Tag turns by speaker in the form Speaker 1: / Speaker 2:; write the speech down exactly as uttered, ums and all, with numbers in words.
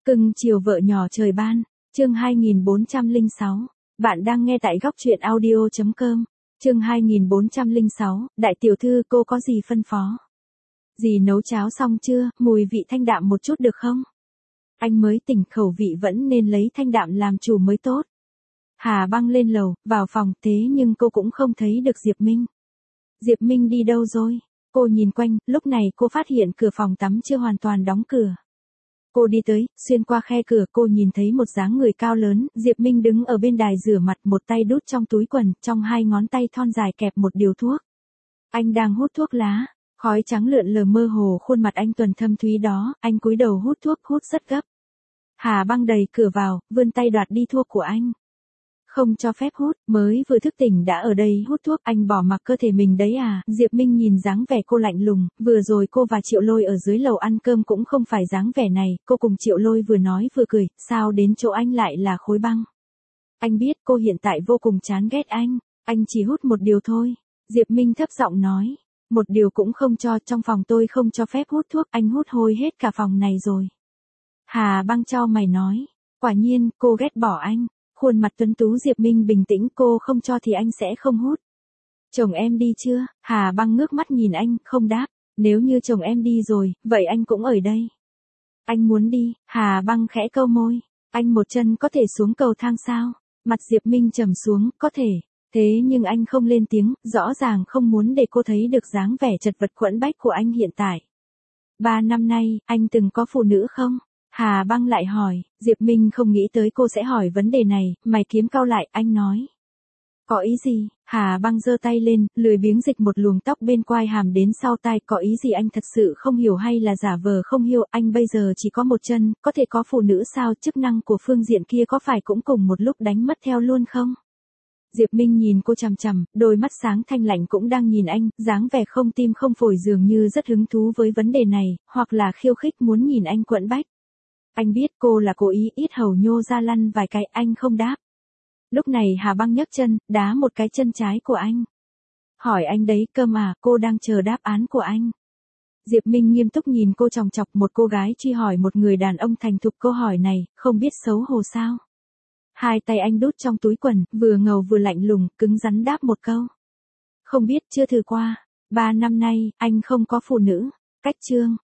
Speaker 1: Cưng chiều vợ nhỏ trời ban, chương hai nghìn bốn trăm lẻ sáu. Bạn đang nghe tại góc truyện audio chấm com. Chương hai nghìn bốn trăm lẻ sáu, đại tiểu thư cô có gì phân phó? Dì nấu cháo xong chưa, mùi vị thanh đạm một chút được không? Anh mới tỉnh, khẩu vị vẫn nên lấy thanh đạm làm chủ mới tốt. Hà Băng lên lầu, vào phòng, thế nhưng cô cũng không thấy được Diệp Minh. Diệp Minh đi đâu rồi? Cô nhìn quanh, lúc này cô phát hiện cửa phòng tắm chưa hoàn toàn đóng cửa. Cô đi tới, xuyên qua khe cửa cô nhìn thấy một dáng người cao lớn, Diệp Minh đứng ở bên đài rửa mặt, một tay đút trong túi quần, trong hai ngón tay thon dài kẹp một điều thuốc. Anh đang hút thuốc lá, khói trắng lượn lờ mơ hồ khuôn mặt anh tuần thâm thúy đó, anh cúi đầu hút thuốc, hút rất gấp. Hà Băng đẩy cửa vào, vươn tay đoạt đi thuốc của anh. Không cho phép hút, mới vừa thức tỉnh đã ở đây hút thuốc, anh bỏ mặc cơ thể mình đấy à? Diệp Minh nhìn dáng vẻ cô lạnh lùng, vừa rồi cô và Triệu Lôi ở dưới lầu ăn cơm cũng không phải dáng vẻ này, cô cùng Triệu Lôi vừa nói vừa cười, sao đến chỗ anh lại là khối băng? Anh biết cô hiện tại vô cùng chán ghét anh, anh chỉ hút một điều thôi. Diệp Minh thấp giọng nói, một điều cũng không cho, trong phòng tôi không cho phép hút thuốc, anh hút hôi hết cả phòng này rồi. Hà Băng chau mày nói, quả nhiên, cô ghét bỏ anh. Khuôn mặt tuấn tú Diệp Minh bình tĩnh, cô không cho thì anh sẽ không hút. Chồng em đi chưa? Hà Băng ngước mắt nhìn anh, không đáp. Nếu như chồng em đi rồi, vậy anh cũng ở đây. Anh muốn đi, Hà Băng khẽ câu môi. Anh một chân có thể xuống cầu thang sao? Mặt Diệp Minh trầm xuống, có thể. Thế nhưng anh không lên tiếng, rõ ràng không muốn để cô thấy được dáng vẻ chật vật quẫn bách của anh hiện tại. Ba năm nay, anh từng có phụ nữ không? Hà Băng lại hỏi, Diệp Minh không nghĩ tới cô sẽ hỏi vấn đề này, mày kiếm cau lại, anh nói. Có ý gì? Hà Băng giơ tay lên, lười biếng dịch một luồng tóc bên quai hàm đến sau tai, có ý gì anh thật sự không hiểu hay là giả vờ không hiểu, anh bây giờ chỉ có một chân, có thể có phụ nữ sao, chức năng của phương diện kia có phải cũng cùng một lúc đánh mất theo luôn không? Diệp Minh nhìn cô chằm chằm, đôi mắt sáng thanh lạnh cũng đang nhìn anh, dáng vẻ không tim không phổi dường như rất hứng thú với vấn đề này, hoặc là khiêu khích muốn nhìn anh quẫn bách. Anh biết cô là cố ý, ít hầu nhô ra lăn vài cái, anh không đáp. Lúc này Hà Băng nhấc chân, đá một cái chân trái của anh. Hỏi anh đấy, cơ mà, cô đang chờ đáp án của anh. Diệp Minh nghiêm túc nhìn cô chòng chọc, một cô gái truy hỏi một người đàn ông thành thục câu hỏi này, không biết xấu hổ sao. Hai tay anh đút trong túi quần, vừa ngầu vừa lạnh lùng, cứng rắn đáp một câu. Không biết, chưa thử qua. Ba năm nay, anh không có phụ nữ. Cách chương.